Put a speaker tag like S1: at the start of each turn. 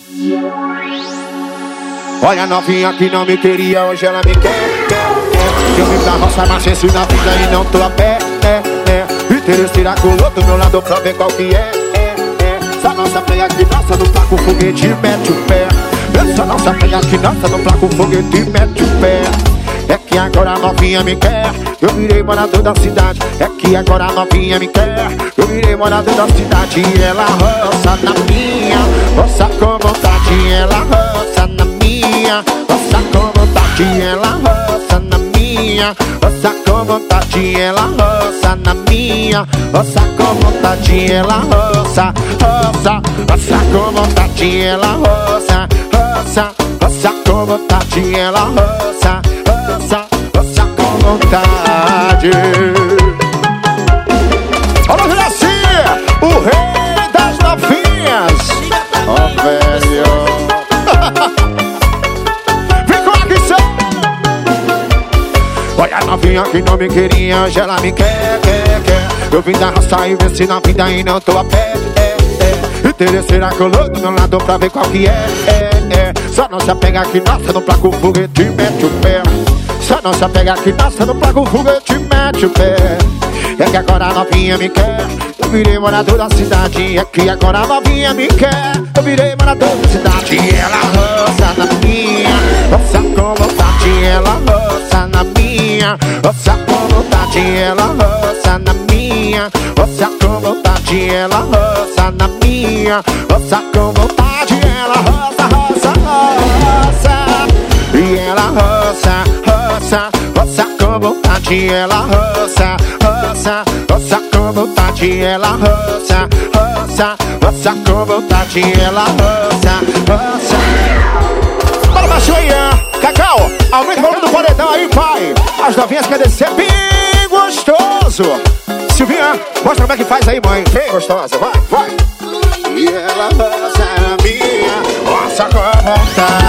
S1: Olha a novinha que não me queria, hoje ela me quer. Eu vim pra roça, mas penso na vida e não tô a pé. Interesseira colou do meu lado pra ver qual que é. Essa nossa pega que nossa no placo foguete mete o pé. Essa nossa pega que nossa no placo foguete mete o pé. É que agora a novinha me quer, eu virei morador da cidade. É que agora a novinha me quer, eu virei morador da cidade. E ela roça na minha, roça com vontade. Ela roça na minha, roça com vontade. Ela roça na minha, roça com vontade. Ela roça na minha, roça com vontade. Ela roça, roça, roça com vontade. Ela roça, roça, roça com vontade. Ela roça, roça, roça com vontade. Vamos ver assim, o rei das novinhas. Ó, velho. Vem com a guição. Olha a novinha que não me queria, hoje ela me quer. Eu vim da roça e venci na vida e não tô a pé. Interesseira colou do meu lado pra ver qual que é. Só não se apega que nossa no placo foguete mete o pé. Só não se apega que nossa no placo foguete mete o pé. É que agora a novinha me quer, eu virei morador da cidade. É que agora a novinha me quer, eu virei morador da cidade. E ela roça na minha, roça com vontade. Ela roça na minha, roça com vontade. Ela roça na minha, roça com vontade. Ela roça na minha, roça com vontade. Ela roça, roça, roça. E ela roça, roça, roça com vontade. Ela roça, roça, roça com vontade. Ela roça, roça, roça com vontade. Ela roça, roça. Bora baixo aí, Cacau, aumenta o volume do paredão aí, pai. As novinhas querem descer bem gostoso. Silvinha, mostra como é que faz aí, mãe. Bem gostosa, vai, vai. E ela roça na minha, roça com vontade.